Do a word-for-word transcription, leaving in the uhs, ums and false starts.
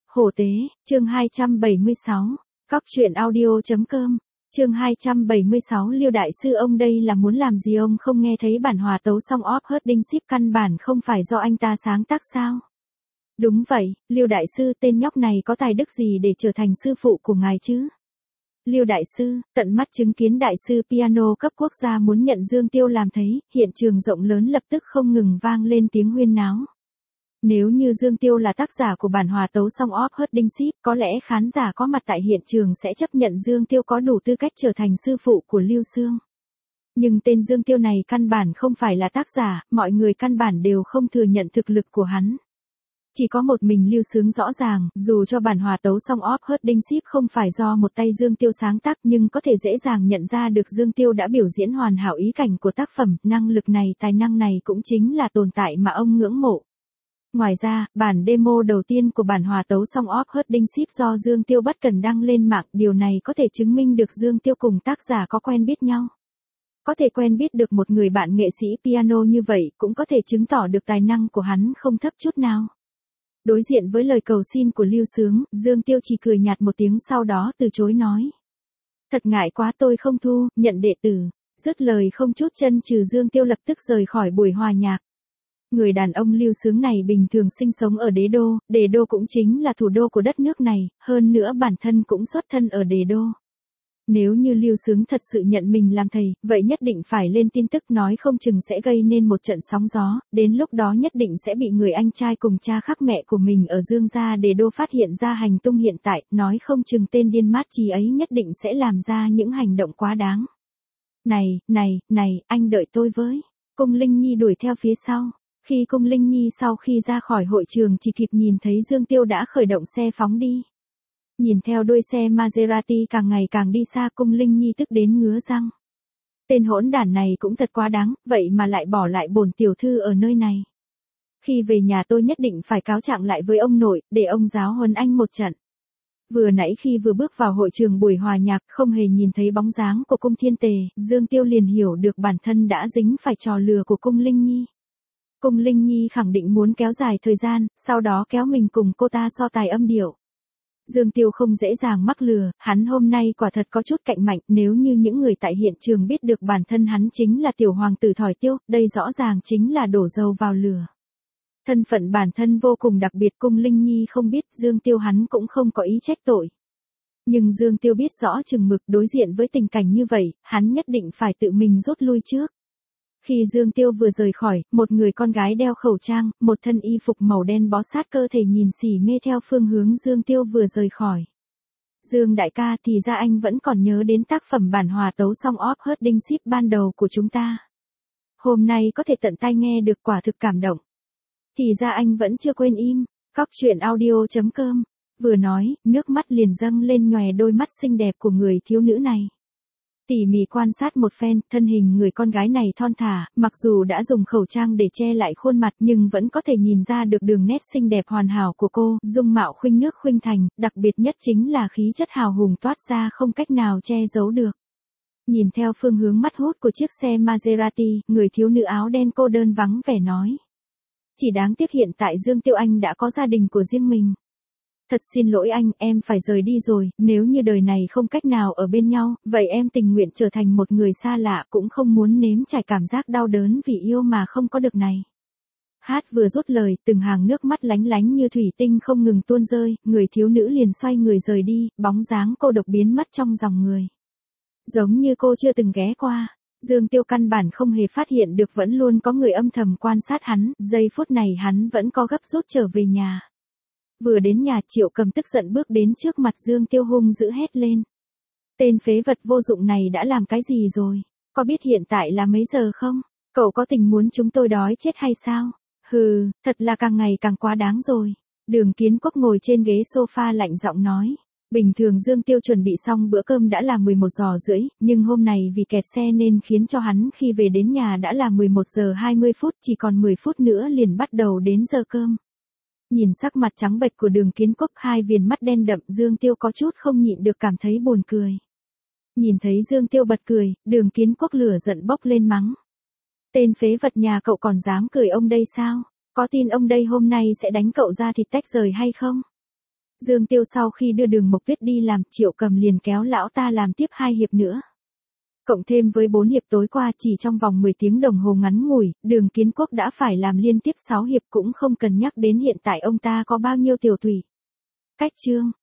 Hổ tế, chương hai trăm bảy mươi sáu, Cóc truyện audio.com, chương hai trăm bảy mươi sáu Liêu đại sư ông đây là muốn làm gì ông không nghe thấy bản hòa tấu song of Herding Ship căn bản không phải do anh ta sáng tác sao? Đúng vậy, Liêu đại sư tên nhóc này có tài đức gì để trở thành sư phụ của ngài chứ? Liêu đại sư, tận mắt chứng kiến đại sư piano cấp quốc gia muốn nhận Dương Tiêu làm thấy, hiện trường rộng lớn lập tức không ngừng vang lên tiếng huyên náo. Nếu như Dương Tiêu là tác giả của bản hòa tấu song of Herding Ship, có lẽ khán giả có mặt tại hiện trường sẽ chấp nhận Dương Tiêu có đủ tư cách trở thành sư phụ của Lưu Xương. Nhưng tên Dương Tiêu này căn bản không phải là tác giả, mọi người căn bản đều không thừa nhận thực lực của hắn. Chỉ có một mình Lưu Xương rõ ràng, dù cho bản hòa tấu song of Herding Ship không phải do một tay Dương Tiêu sáng tác nhưng có thể dễ dàng nhận ra được Dương Tiêu đã biểu diễn hoàn hảo ý cảnh của tác phẩm, năng lực này tài năng này cũng chính là tồn tại mà ông ngưỡng mộ. Ngoài ra, bản demo đầu tiên của bản hòa tấu song of Herding Ship do Dương Tiêu bất cần đăng lên mạng, điều này có thể chứng minh được Dương Tiêu cùng tác giả có quen biết nhau. Có thể quen biết được một người bạn nghệ sĩ piano như vậy cũng có thể chứng tỏ được tài năng của hắn không thấp chút nào. Đối diện với lời cầu xin của Lưu Xương, Dương Tiêu chỉ cười nhạt một tiếng sau đó từ chối nói. Thật ngại quá tôi không thu, nhận đệ tử. Dứt lời không chút chân trừ Dương Tiêu lập tức rời khỏi buổi hòa nhạc. Người đàn ông Lưu Xương này bình thường sinh sống ở Đế Đô, Đế Đô cũng chính là thủ đô của đất nước này, hơn nữa bản thân cũng xuất thân ở Đế Đô. Nếu như Lưu Xương thật sự nhận mình làm thầy, vậy nhất định phải lên tin tức nói không chừng sẽ gây nên một trận sóng gió, đến lúc đó nhất định sẽ bị người anh trai cùng cha khác mẹ của mình ở Dương gia Đế Đô phát hiện ra hành tung hiện tại, nói không chừng tên điên mát trí ấy nhất định sẽ làm ra những hành động quá đáng. Này, này, này, anh đợi tôi với. Cung Linh Nhi đuổi theo phía sau. Khi Cung Linh Nhi sau khi ra khỏi hội trường chỉ kịp nhìn thấy Dương Tiêu đã khởi động xe phóng đi. Nhìn theo đuôi xe Maserati càng ngày càng đi xa, Cung Linh Nhi tức đến ngứa răng. Tên hỗn đản này cũng thật quá đáng, vậy mà lại bỏ lại bổn tiểu thư ở nơi này. Khi về nhà tôi nhất định phải cáo trạng lại với ông nội, để ông giáo huấn anh một trận. Vừa nãy khi vừa bước vào hội trường buổi hòa nhạc không hề nhìn thấy bóng dáng của Cung Thiên Tề, Dương Tiêu liền hiểu được bản thân đã dính phải trò lừa của Cung Linh Nhi. Cung Linh Nhi khẳng định muốn kéo dài thời gian, sau đó kéo mình cùng cô ta so tài âm điệu. Dương Tiêu không dễ dàng mắc lừa, hắn hôm nay quả thật có chút cạnh mạnh, nếu như những người tại hiện trường biết được bản thân hắn chính là tiểu hoàng tử Thỏi Tiêu, đây rõ ràng chính là đổ dầu vào lửa. Thân phận bản thân vô cùng đặc biệt, Cung Linh Nhi không biết, Dương Tiêu hắn cũng không có ý trách tội. Nhưng Dương Tiêu biết rõ chừng mực, đối diện với tình cảnh như vậy, hắn nhất định phải tự mình rút lui trước. Khi Dương Tiêu vừa rời khỏi, một người con gái đeo khẩu trang, một thân y phục màu đen bó sát cơ thể nhìn xỉ mê theo phương hướng Dương Tiêu vừa rời khỏi. Dương đại ca, thì ra anh vẫn còn nhớ đến tác phẩm bản hòa tấu song of Herding Ship ban đầu của chúng ta. Hôm nay có thể tận tai nghe được quả thực cảm động. Thì ra anh vẫn chưa quên im. Cóc truyện audio.com. Vừa nói, nước mắt liền dâng lên nhòe đôi mắt xinh đẹp của người thiếu nữ này. Tỉ mỉ quan sát một phen, thân hình người con gái này thon thả, mặc dù đã dùng khẩu trang để che lại khuôn mặt nhưng vẫn có thể nhìn ra được đường nét xinh đẹp hoàn hảo của cô, dung mạo khuynh nước khuynh thành, đặc biệt nhất chính là khí chất hào hùng toát ra không cách nào che giấu được. Nhìn theo phương hướng mắt hút của chiếc xe Maserati, người thiếu nữ áo đen cô đơn vắng vẻ nói. Chỉ đáng tiếc hiện tại Dương Tiêu Anh đã có gia đình của riêng mình. Thật xin lỗi anh, em phải rời đi rồi, nếu như đời này không cách nào ở bên nhau, vậy em tình nguyện trở thành một người xa lạ, cũng không muốn nếm trải cảm giác đau đớn vì yêu mà không có được này. Hát vừa dứt lời, từng hàng nước mắt lánh lánh như thủy tinh không ngừng tuôn rơi, người thiếu nữ liền xoay người rời đi, bóng dáng cô độc biến mất trong dòng người. Giống như cô chưa từng ghé qua, Dương Tiêu căn bản không hề phát hiện được vẫn luôn có người âm thầm quan sát hắn, giây phút này hắn vẫn có gấp rút trở về nhà. Vừa đến nhà, Triệu Cầm tức giận bước đến trước mặt Dương Tiêu hung dữ hét lên. Tên phế vật vô dụng này đã làm cái gì rồi? Có biết hiện tại là mấy giờ không? Cậu có tình muốn chúng tôi đói chết hay sao? Hừ, thật là càng ngày càng quá đáng rồi. Đường Kiến Quốc ngồi trên ghế sofa lạnh giọng nói. Bình thường Dương Tiêu chuẩn bị xong bữa cơm đã là mười một giờ rưỡi, nhưng hôm nay vì kẹt xe nên khiến cho hắn khi về đến nhà đã là mười một giờ hai mươi phút, chỉ còn mười phút nữa liền bắt đầu đến giờ cơm. Nhìn sắc mặt trắng bệch của Đường Kiến Quốc, hai viền mắt đen đậm, Dương Tiêu có chút không nhịn được cảm thấy buồn cười. Nhìn thấy Dương Tiêu bật cười, Đường Kiến Quốc lửa giận bốc lên mắng. Tên phế vật nhà cậu còn dám cười ông đây sao? Có tin ông đây hôm nay sẽ đánh cậu ra thịt tách rời hay không? Dương Tiêu sau khi đưa Đường Mộc Tuyết đi làm, Triệu Cầm liền kéo lão ta làm tiếp hai hiệp nữa. Cộng thêm với bốn hiệp tối qua, chỉ trong vòng mười tiếng đồng hồ ngắn ngủi, Đường Kiến Quốc đã phải làm liên tiếp sáu hiệp, cũng không cần nhắc đến hiện tại ông ta có bao nhiêu tiểu tùy. Cách chương